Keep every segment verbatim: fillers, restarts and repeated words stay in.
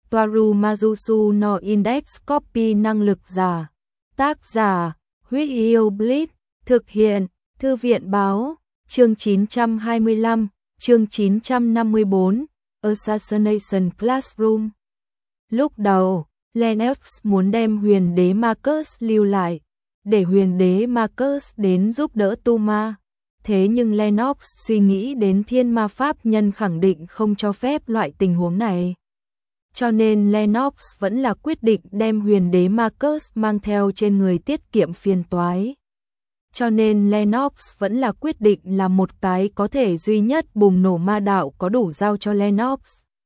Toaru Mazusu no Index Copy năng lực giả. Tác giả, Huyết Yêu Bleach. Thực hiện, Thư viện Báo. Chương chín trăm hai mươi lăm, chương chín trăm năm mươi bốn, Assassination Classroom. Lúc đầu, Lennox muốn đem huyền đế Marcus lưu lại, để huyền đế Marcus đến giúp đỡ Tuma. Thế nhưng Lennox suy nghĩ đến thiên ma pháp nhân khẳng định không cho phép loại tình huống này. Cho nên Lennox vẫn là quyết định đem huyền đế Marcus mang theo trên người tiết kiệm phiền toái. Cho nên Lennox vẫn là quyết định là một cái có thể duy nhất bùng nổ ma đạo có đủ giao cho Lennox.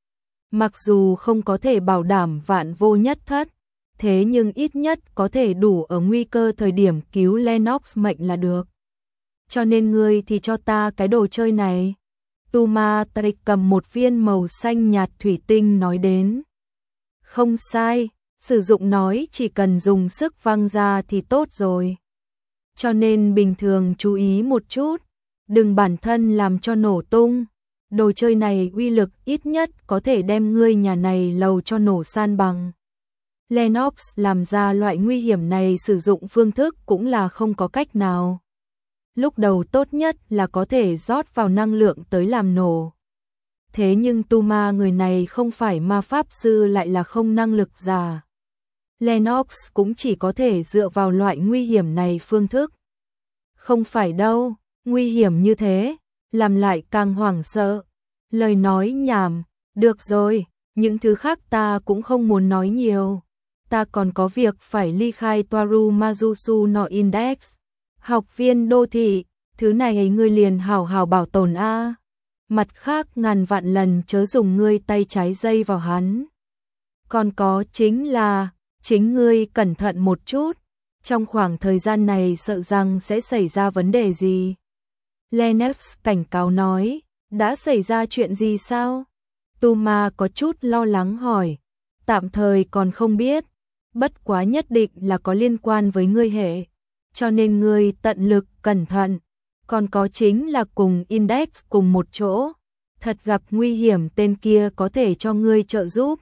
Mặc dù không có thể bảo đảm vạn vô nhất thất, thế nhưng ít nhất có thể đủ ở nguy cơ thời điểm cứu Lennox mệnh là được. Cho nên ngươi thì cho ta cái đồ chơi này. Tuma Tariq cầm một viên màu xanh nhạt thủy tinh nói đến. Không sai, sử dụng nói chỉ cần dùng sức văng ra thì tốt rồi. Cho nên bình thường chú ý một chút, đừng bản thân làm cho nổ tung. Đồ chơi này uy lực ít nhất có thể đem ngươi nhà này lầu cho nổ san bằng. Lennox làm ra loại nguy hiểm này sử dụng phương thức cũng là không có cách nào. Lúc đầu tốt nhất là có thể rót vào năng lượng tới làm nổ. Thế nhưng Tuma người này không phải ma pháp sư lại là không năng lực giả. Lennox cũng chỉ có thể dựa vào loại nguy hiểm này phương thức. Không phải đâu, nguy hiểm như thế, làm lại càng hoảng sợ. Lời nói nhảm, được rồi, những thứ khác ta cũng không muốn nói nhiều. Ta còn có việc phải ly khai Toaru Mazusu no Index. Học viên đô thị, thứ này ngươi liền hảo hảo bảo tồn a. Mặt khác ngàn vạn lần chớ dùng ngươi tay trái dây vào hắn. Còn có chính là, chính ngươi cẩn thận một chút, trong khoảng thời gian này sợ rằng sẽ xảy ra vấn đề gì. Lennox cảnh cáo nói, đã xảy ra chuyện gì sao? Tuma có chút lo lắng hỏi, tạm thời còn không biết, bất quá nhất định là có liên quan với ngươi hệ, cho nên ngươi tận lực cẩn thận. Còn có chính là cùng Index cùng một chỗ, thật gặp nguy hiểm tên kia có thể cho ngươi trợ giúp.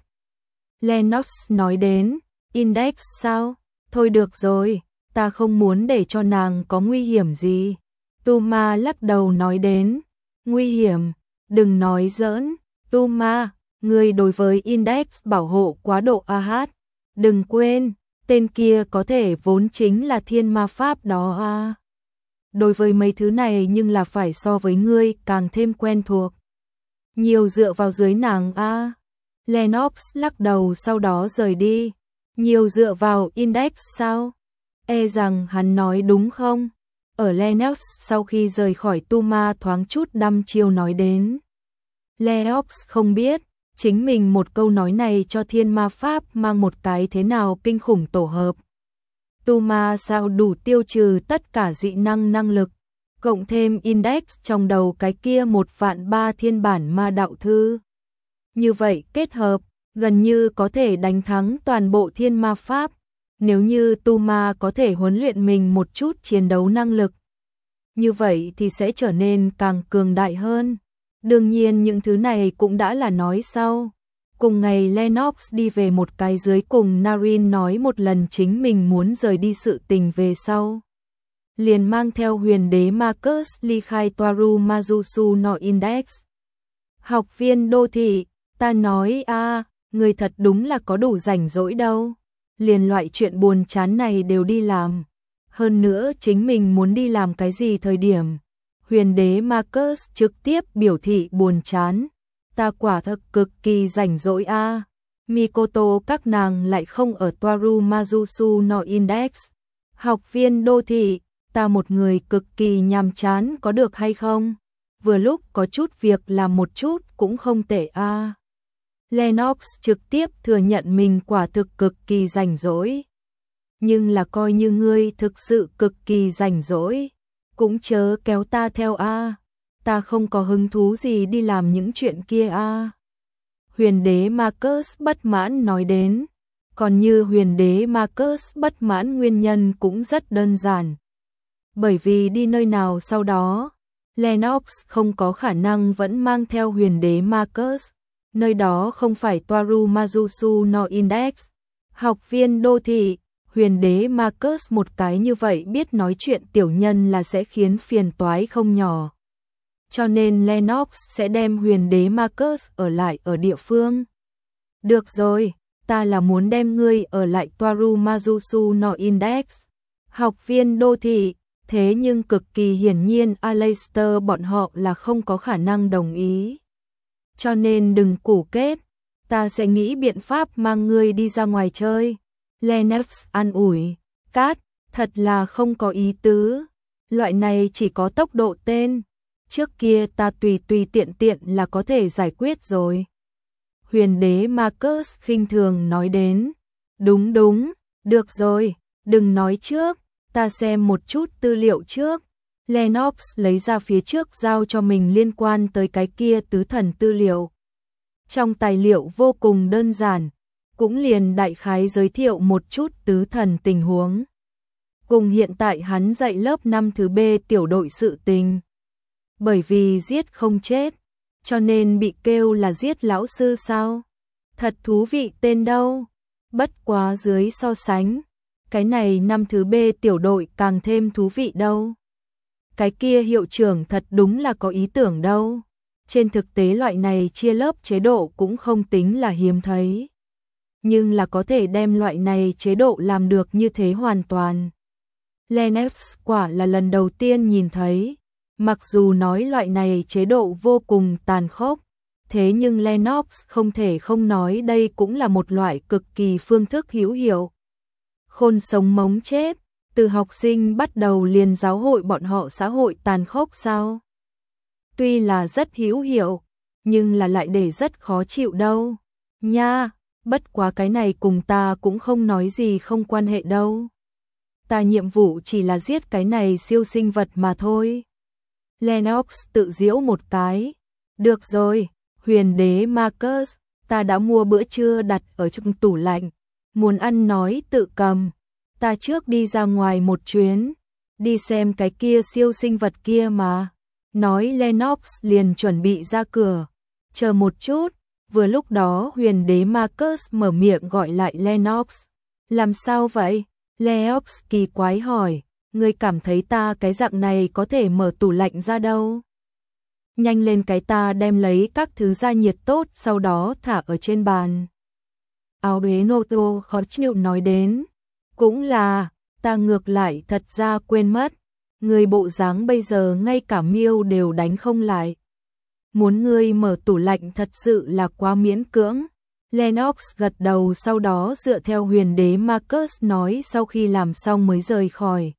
Lennox nói đến, Index sao? Thôi được rồi, ta không muốn để cho nàng có nguy hiểm gì. Tuma lắc đầu nói đến, nguy hiểm, đừng nói giỡn. Tuma, ngươi đối với Index bảo hộ quá độ a hát. Đừng quên, tên kia có thể vốn chính là thiên ma pháp đó a. Đối với mấy thứ này nhưng là phải so với ngươi càng thêm quen thuộc. Nhiều dựa vào dưới nàng a. Lennox lắc đầu sau đó rời đi. Nhiều dựa vào Index sao? E rằng hắn nói đúng không? Ở Lennox sau khi rời khỏi Tuma thoáng chút đăm chiêu nói đến. Lennox không biết, chính mình một câu nói này cho thiên ma pháp mang một cái thế nào kinh khủng tổ hợp. Tuma sao đủ tiêu trừ tất cả dị năng năng lực, cộng thêm Index trong đầu cái kia một vạn ba thiên bản ma đạo thư. Như vậy kết hợp, gần như có thể đánh thắng toàn bộ thiên ma pháp, nếu như Tuma có thể huấn luyện mình một chút chiến đấu năng lực. Như vậy thì sẽ trở nên càng cường đại hơn. Đương nhiên những thứ này cũng đã là nói sau. Cùng ngày Lennox đi về một cái dưới cùng Narin nói một lần chính mình muốn rời đi sự tình về sau. Liền mang theo huyền đế Marcus ly khai Toaru Mazusu no Index. Học viên đô thị, ta nói a, người thật đúng là có đủ rảnh rỗi đâu. Liền loại chuyện buồn chán này đều đi làm. Hơn nữa chính mình muốn đi làm cái gì thời điểm. Huyền đế Marcus trực tiếp biểu thị buồn chán. Ta quả thật cực kỳ rảnh rỗi a. Mikoto các nàng lại không ở Toaru Mazusu no Index. Học viên đô thị, ta một người cực kỳ nhàm chán có được hay không? Vừa lúc có chút việc làm một chút cũng không tệ a. Lennox trực tiếp thừa nhận mình quả thực cực kỳ rảnh rỗi. Nhưng là coi như ngươi thực sự cực kỳ rảnh rỗi, cũng chớ kéo ta theo a. Ta không có hứng thú gì đi làm những chuyện kia a. Huyền đế Marcus bất mãn nói đến. Còn như huyền đế Marcus bất mãn nguyên nhân cũng rất đơn giản. Bởi vì đi nơi nào sau đó, Lennox không có khả năng vẫn mang theo huyền đế Marcus. Nơi đó không phải Toaru Mazusu no Index. Học viên đô thị, huyền đế Marcus một cái như vậy biết nói chuyện tiểu nhân là sẽ khiến phiền toái không nhỏ. Cho nên Lennox sẽ đem huyền đế Marcus ở lại ở địa phương. Được rồi, ta là muốn đem ngươi ở lại Toaru Mazusu no Index. Học viên đô thị, thế nhưng cực kỳ hiển nhiên Aleister bọn họ là không có khả năng đồng ý. Cho nên đừng củ kết, ta sẽ nghĩ biện pháp mang ngươi đi ra ngoài chơi. Lennox an ủi, Cát, thật là không có ý tứ, loại này chỉ có tốc độ tên, trước kia ta tùy tùy tiện tiện là có thể giải quyết rồi. Huyền đế Marcus khinh thường nói đến, đúng đúng, được rồi, đừng nói trước, ta xem một chút tư liệu trước. Lennox lấy ra phía trước giao cho mình liên quan tới cái kia tứ thần tư liệu. Trong tài liệu vô cùng đơn giản, cũng liền đại khái giới thiệu một chút tứ thần tình huống. Cùng hiện tại hắn dạy lớp năm thứ B tiểu đội sự tình. Bởi vì giết không chết, cho nên bị kêu là giết lão sư sao? Thật thú vị tên đâu. Bất quá dưới so sánh, cái này năm thứ B tiểu đội càng thêm thú vị đâu. Cái kia hiệu trưởng thật đúng là có ý tưởng đâu. Trên thực tế loại này chia lớp chế độ cũng không tính là hiếm thấy. Nhưng là có thể đem loại này chế độ làm được như thế hoàn toàn. Lennox quả là lần đầu tiên nhìn thấy. Mặc dù nói loại này chế độ vô cùng tàn khốc, thế nhưng Lennox không thể không nói đây cũng là một loại cực kỳ phương thức hữu hiệu. Khôn sống mống chết, từ học sinh bắt đầu liền giáo hội bọn họ xã hội tàn khốc sao? Tuy là rất hữu hiệu, nhưng là lại để rất khó chịu đâu. Nha, bất quá cái này cùng ta cũng không nói gì không quan hệ đâu. Ta nhiệm vụ chỉ là giết cái này siêu sinh vật mà thôi. Lennox tự giễu một cái. Được rồi, huyền đế Marcus, ta đã mua bữa trưa đặt ở trong tủ lạnh. Muốn ăn nói tự cầm. Ta trước đi ra ngoài một chuyến, đi xem cái kia siêu sinh vật kia mà. Nói Lennox liền chuẩn bị ra cửa. Chờ một chút, vừa lúc đó huyền đế Marcus mở miệng gọi lại Lennox. Làm sao vậy? Lennox kỳ quái hỏi, ngươi cảm thấy ta cái dạng này có thể mở tủ lạnh ra đâu? Nhanh lên cái ta đem lấy các thứ ra nhiệt tốt sau đó thả ở trên bàn. Áo đế nô tô khó chịu nói đến. Cũng là, ta ngược lại thật ra quên mất. Người bộ dáng bây giờ ngay cả miêu đều đánh không lại. Muốn ngươi mở tủ lạnh thật sự là quá miễn cưỡng. Lennox gật đầu sau đó dựa theo huyền đế Marcus nói sau khi làm xong mới rời khỏi.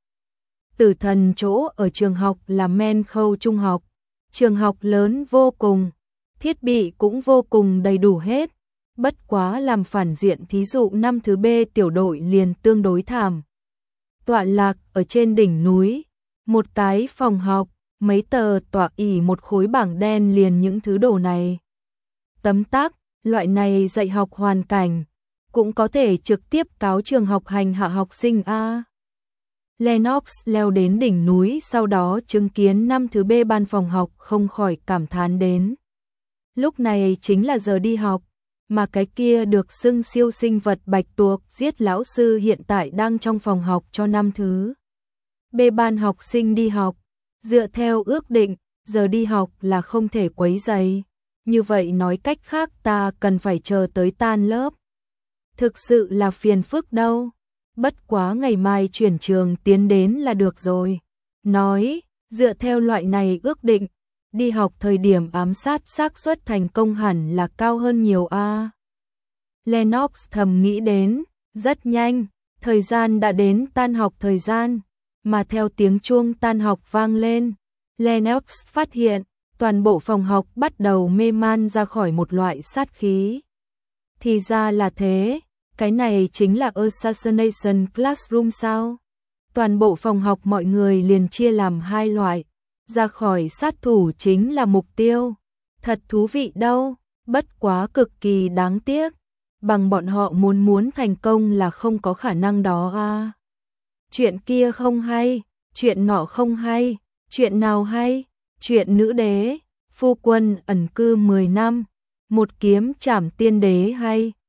Tử thần chỗ ở trường học là Men Khâu Trung học. Trường học lớn vô cùng, thiết bị cũng vô cùng đầy đủ hết. Bất quá làm phản diện thí dụ năm thứ B tiểu đội liền tương đối thảm. Tọa lạc ở trên đỉnh núi, một cái phòng học, mấy tờ tọa ỷ một khối bảng đen liền những thứ đồ này. Tấm tắc, loại này dạy học hoàn cảnh, cũng có thể trực tiếp cáo trường học hành hạ học sinh a. Lennox leo đến đỉnh núi sau đó chứng kiến năm thứ B ban phòng học không khỏi cảm thán đến. Lúc này chính là giờ đi học, mà cái kia được xưng siêu sinh vật bạch tuộc giết lão sư hiện tại đang trong phòng học cho năm thứ B ban học sinh đi học. Dựa theo ước định, giờ đi học là không thể quấy rầy. Như vậy nói cách khác ta cần phải chờ tới tan lớp. Thực sự là phiền phức đâu. Bất quá ngày mai chuyển trường tiến đến là được rồi. Nói, dựa theo loại này ước định, đi học thời điểm ám sát xác suất thành công hẳn là cao hơn nhiều a. Lennox thầm nghĩ đến, rất nhanh, thời gian đã đến tan học thời gian, mà theo tiếng chuông tan học vang lên, Lennox phát hiện, toàn bộ phòng học bắt đầu mê man ra khỏi một loại sát khí. Thì ra là thế, cái này chính là Assassination Classroom sao? Toàn bộ phòng học mọi người liền chia làm hai loại, ra khỏi sát thủ chính là mục tiêu. Thật thú vị đâu, bất quá cực kỳ đáng tiếc, bằng bọn họ muốn muốn thành công là không có khả năng đó a. Chuyện kia không hay, chuyện nọ không hay, chuyện nào hay? Chuyện nữ đế, phu quân ẩn cư mười năm, một kiếm chảm tiên đế hay